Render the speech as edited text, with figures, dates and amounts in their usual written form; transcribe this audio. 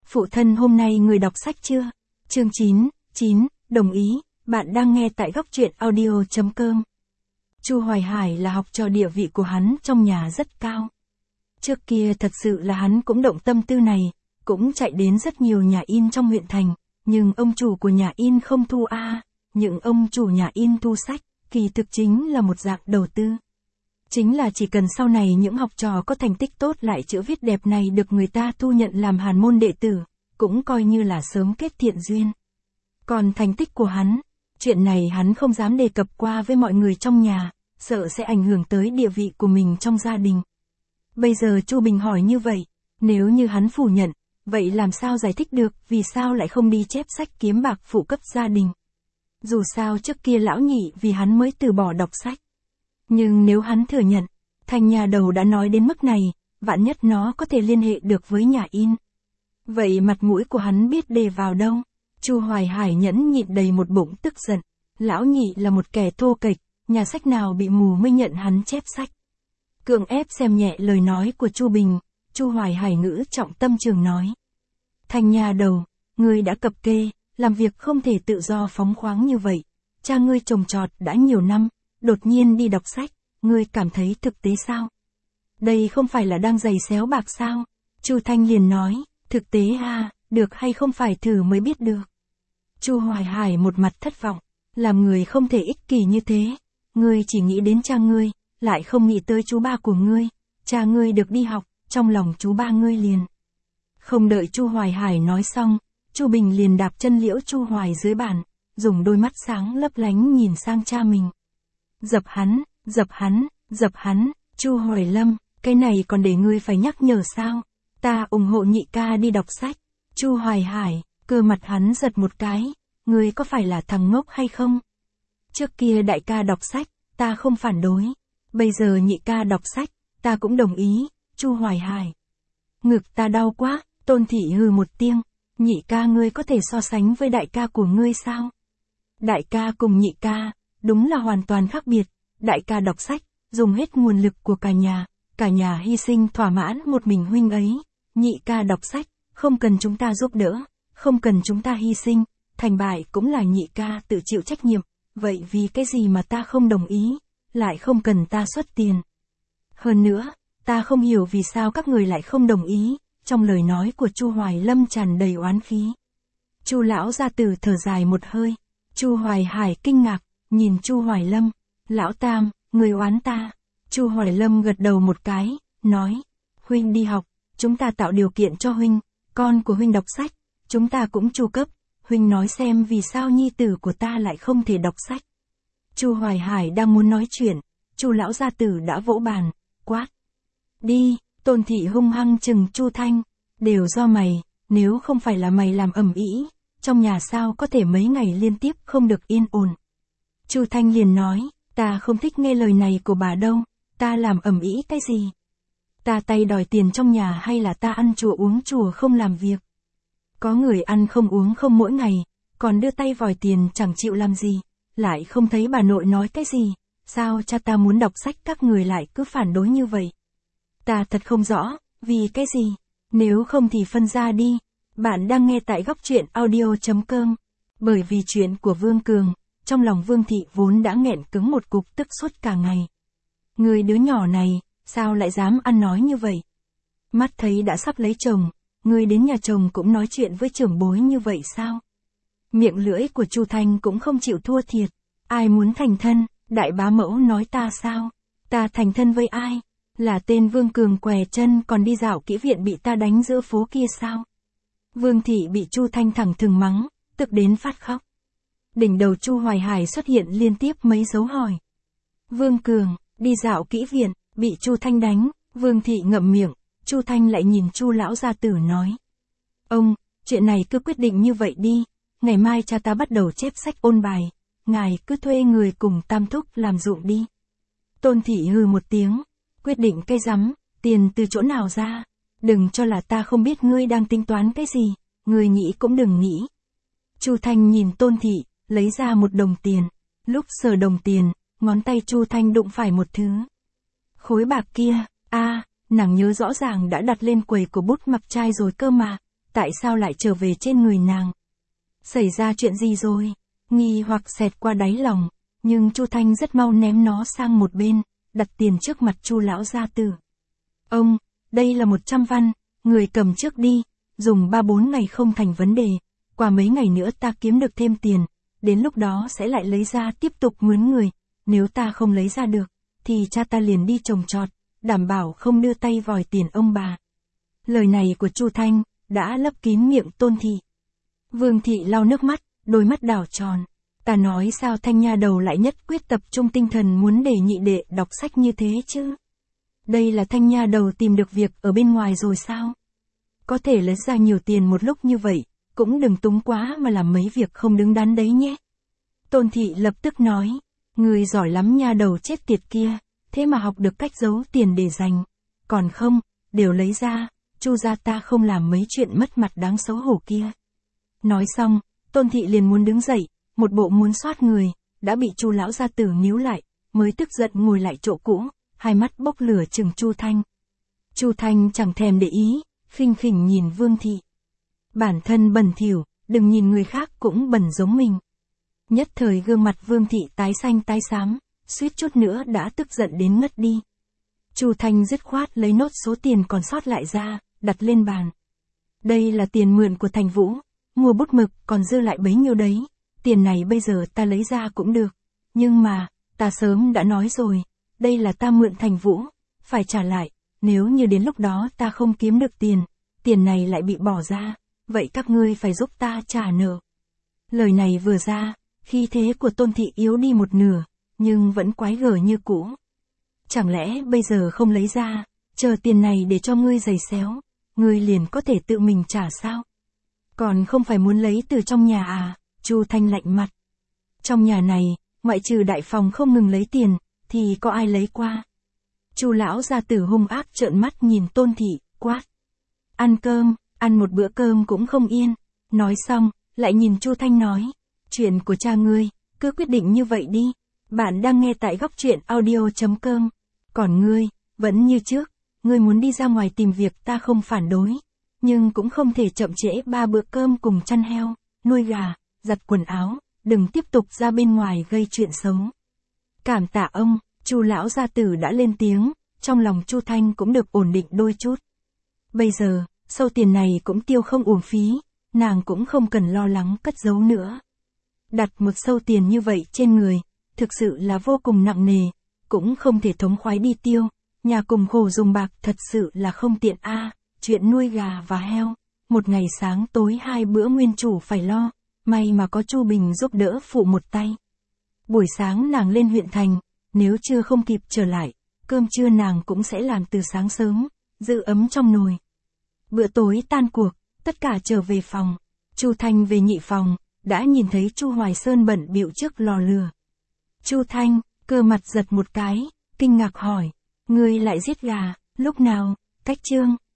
Phụ thân hôm nay người đọc sách chưa? Chương 9, đồng ý, bạn đang nghe tại góc truyện audio.com. Chu Hoài Hải là học trò, địa vị của hắn trong nhà rất cao. Trước kia thật sự là hắn cũng động tâm tư này, cũng chạy đến rất nhiều nhà in trong huyện thành, nhưng ông chủ của nhà in không thu những ông chủ nhà in thu sách, kỳ thực chính là một dạng đầu tư. Chính là chỉ cần sau này những học trò có thành tích tốt lại chữ viết đẹp này được người ta thu nhận làm hàn môn đệ tử, cũng coi như là sớm kết thiện duyên. Còn thành tích của hắn, chuyện này hắn không dám đề cập qua với mọi người trong nhà, sợ sẽ ảnh hưởng tới địa vị của mình trong gia đình. Bây giờ Chu Bình hỏi như vậy, nếu như hắn phủ nhận, vậy làm sao giải thích được vì sao lại không đi chép sách kiếm bạc phụ cấp gia đình. Dù sao trước kia lão nhị vì hắn mới từ bỏ đọc sách. Nhưng nếu hắn thừa nhận, thành nhà đầu đã nói đến mức này, vạn nhất nó có thể liên hệ được với nhà in. Vậy mặt mũi của hắn biết đề vào đâu? Chu Hoài Hải nhẫn nhịn đầy một bụng tức giận. Lão nhị là một kẻ thô kệch, nhà sách nào bị mù mới nhận hắn chép sách. Cưỡng ép xem nhẹ lời nói của Chu Bình, Chu Hoài Hải ngữ trọng tâm trường nói. Thành nhà đầu, ngươi đã cập kê, làm việc không thể tự do phóng khoáng như vậy. Cha ngươi trồng trọt đã nhiều năm, đột nhiên đi đọc sách, ngươi cảm thấy thực tế sao? Đây không phải là đang giày xéo bạc sao? Chu Thanh liền nói, thực tế được hay không phải thử mới biết được. Chu Hoài Hải một mặt thất vọng, làm người không thể ích kỷ như thế. Ngươi chỉ nghĩ đến cha ngươi, lại không nghĩ tới chú ba của ngươi. Cha ngươi được đi học, trong lòng chú ba ngươi liền. Không đợi Chu Hoài Hải nói xong, Chu Bình liền đạp chân Liễu Chu Hoài dưới bàn, dùng đôi mắt sáng lấp lánh nhìn sang cha mình. Dập hắn, Chu Hoài Lâm, cái này còn để ngươi phải nhắc nhở sao? Ta ủng hộ nhị ca đi đọc sách. Chu Hoài Hải, cơ mặt hắn giật một cái, ngươi có phải là thằng ngốc hay không? Trước kia đại ca đọc sách, ta không phản đối. Bây giờ nhị ca đọc sách, ta cũng đồng ý. Chu Hoài Hải. Ngực ta đau quá, Tôn Thị hừ một tiếng. Nhị ca ngươi có thể so sánh với đại ca của ngươi sao? Đại ca cùng nhị ca, đúng là hoàn toàn khác biệt. Đại ca đọc sách, dùng hết nguồn lực của cả nhà hy sinh thỏa mãn một mình huynh ấy. Nhị ca đọc sách, không cần chúng ta giúp đỡ, không cần chúng ta hy sinh, thành bại cũng là nhị ca tự chịu trách nhiệm. Vậy vì cái gì mà ta không đồng ý, lại không cần ta xuất tiền? Hơn nữa, ta không hiểu vì sao các người lại không đồng ý. Trong lời nói của Chu Hoài Lâm tràn đầy oán khí. Chu lão gia tử thở dài một hơi. Chu Hoài Hải kinh ngạc, nhìn Chu Hoài Lâm. Lão Tam, người oán ta. Chu Hoài Lâm gật đầu một cái, nói. Huynh đi học, chúng ta tạo điều kiện cho huynh. Con của huynh đọc sách, chúng ta cũng chu cấp. Huynh nói xem vì sao nhi tử của ta lại không thể đọc sách. Chu Hoài Hải đang muốn nói chuyện, Chu lão gia tử đã vỗ bàn, quát. Đi. Tôn Thị hung hăng chừng Chu Thanh, đều do mày, nếu không phải là mày làm ầm ĩ, trong nhà sao có thể mấy ngày liên tiếp không được yên ổn. Chu Thanh liền nói, ta không thích nghe lời này của bà đâu, ta làm ầm ĩ cái gì? Ta tay đòi tiền trong nhà hay là ta ăn chùa uống chùa không làm việc? Có người ăn không uống không mỗi ngày, còn đưa tay vòi tiền chẳng chịu làm gì, lại không thấy bà nội nói cái gì, sao cha ta muốn đọc sách các người lại cứ phản đối như vậy? Ta thật không rõ, vì cái gì? Nếu không thì phân ra đi. Bạn đang nghe tại góc truyện audio.com. Bởi vì chuyện của Vương Cường, trong lòng Vương Thị vốn đã nghẹn cứng một cục tức suốt cả ngày. Người đứa nhỏ này, sao lại dám ăn nói như vậy? Mắt thấy đã sắp lấy chồng, người đến nhà chồng cũng nói chuyện với trưởng bối như vậy sao? Miệng lưỡi của Chu Thanh cũng không chịu thua thiệt. Ai muốn thành thân, đại bá mẫu nói ta sao? Ta thành thân với ai? Là tên Vương Cường què chân còn đi dạo kỹ viện bị ta đánh giữa phố kia sao? Vương Thị bị Chu Thanh thẳng thừng mắng, tức đến phát khóc. Đỉnh đầu Chu Hoài Hải xuất hiện liên tiếp mấy dấu hỏi. Vương Cường, đi dạo kỹ viện, bị Chu Thanh đánh, Vương Thị ngậm miệng, Chu Thanh lại nhìn Chu lão gia tử nói. Ông, chuyện này cứ quyết định như vậy đi, ngày mai cha ta bắt đầu chép sách ôn bài, ngài cứ thuê người cùng Tam Thúc làm ruộng đi. Tôn Thị hừ một tiếng. Quyết định cái rắm, tiền từ chỗ nào ra? Đừng cho là ta không biết ngươi đang tính toán cái gì, ngươi nghĩ cũng đừng nghĩ. Chu Thanh nhìn Tôn Thị, lấy ra một đồng tiền. Lúc sờ đồng tiền, ngón tay Chu Thanh đụng phải một thứ. Khối bạc kia, nàng nhớ rõ ràng đã đặt lên quầy của bút mặc trai rồi cơ mà. tại sao lại trở về trên người nàng? Xảy ra chuyện gì rồi? Nghi hoặc xẹt qua đáy lòng, nhưng Chu Thanh rất mau ném nó sang một bên, đặt tiền trước mặt Chu lão gia tử. Ông, đây là 100 văn, người cầm trước đi, dùng 3-4 ngày không thành vấn đề, qua mấy ngày nữa ta kiếm được thêm tiền, đến lúc đó sẽ lại lấy ra tiếp tục mướn người, nếu ta không lấy ra được, thì cha ta liền đi trồng trọt, đảm bảo không đưa tay vòi tiền ông bà. Lời này của Chu Thanh đã lấp kín miệng Tôn Thị. Vương Thị lau nước mắt, đôi mắt đảo tròn. Ta nói sao Thanh nha đầu lại nhất quyết tập trung tinh thần muốn để nhị đệ đọc sách như thế chứ? Đây là Thanh nha đầu tìm được việc ở bên ngoài rồi sao? Có thể lấy ra nhiều tiền một lúc như vậy, cũng đừng túng quá mà làm mấy việc không đứng đắn đấy nhé. Tôn Thị lập tức nói, người giỏi lắm nha đầu chết tiệt kia, thế mà học được cách giấu tiền để dành. Còn không, đều lấy ra, Chu gia ta không làm mấy chuyện mất mặt đáng xấu hổ kia. Nói xong, Tôn Thị liền muốn đứng dậy, một bộ muốn xoát người, đã bị Chu lão gia tử níu lại, mới tức giận ngồi lại chỗ cũ, hai mắt bốc lửa chừng Chu Thanh. Chu Thanh chẳng thèm để ý, khinh khỉnh nhìn Vương Thị. Bản thân bẩn thỉu, đừng nhìn người khác cũng bẩn giống mình. Nhất thời gương mặt Vương Thị tái xanh tái xám, suýt chút nữa đã tức giận đến ngất đi. Chu Thanh dứt khoát lấy nốt số tiền còn sót lại ra, đặt lên bàn. Đây là tiền mượn của Thành Vũ, mua bút mực còn dư lại bấy nhiêu đấy, tiền này bây giờ ta lấy ra cũng được. Nhưng mà, ta sớm đã nói rồi, đây là ta mượn Thành Vũ, phải trả lại, nếu như đến lúc đó ta không kiếm được tiền, tiền này lại bị bỏ ra, vậy các ngươi phải giúp ta trả nợ. Lời này vừa ra, khí thế của Tôn Thị yếu đi một nửa, nhưng vẫn quái gở như cũ. Chẳng lẽ bây giờ không lấy ra, chờ tiền này để cho ngươi giày xéo, ngươi liền có thể tự mình trả sao? Còn không phải muốn lấy từ trong nhà à? Chu Thanh lạnh mặt. Trong nhà này, ngoại trừ đại phòng không ngừng lấy tiền, thì có ai lấy qua? Chu lão gia tử hung ác trợn mắt nhìn Tôn Thị, quát. Ăn cơm, ăn một bữa cơm cũng không yên. Nói xong, lại nhìn Chu Thanh nói. Chuyện của cha ngươi, cứ quyết định như vậy đi. Bạn đang nghe tại góc truyện audio.com. Còn ngươi, vẫn như trước, ngươi muốn đi ra ngoài tìm việc ta không phản đối. Nhưng cũng không thể chậm trễ 3 bữa cơm cùng chăn heo, nuôi gà, giặt quần áo, đừng tiếp tục ra bên ngoài gây chuyện xấu. Cảm tạ ông, Chu lão gia tử đã lên tiếng, trong lòng Chu Thanh cũng được ổn định đôi chút. Bây giờ, sâu tiền này cũng tiêu không uổng phí, nàng cũng không cần lo lắng cất giấu nữa. Đặt một sâu tiền như vậy trên người, thực sự là vô cùng nặng nề, cũng không thể thống khoái đi tiêu, nhà cùng khổ dùng bạc thật sự là không tiện a. Chuyện nuôi gà và heo, một ngày sáng tối 2 bữa nguyên chủ phải lo, may mà có Chu Bình giúp đỡ phụ một tay. Buổi sáng nàng lên huyện thành, nếu trưa không kịp trở lại, cơm trưa nàng cũng sẽ làm từ sáng sớm, giữ ấm trong nồi. Bữa tối tan cuộc, tất cả trở về phòng. Chu Thanh về nhị phòng, đã nhìn thấy Chu Hoài Sơn bận bịu trước lò lửa. Chu Thanh, cơ mặt giật một cái, kinh ngạc hỏi, ngươi lại giết gà, lúc nào? Cách Trương.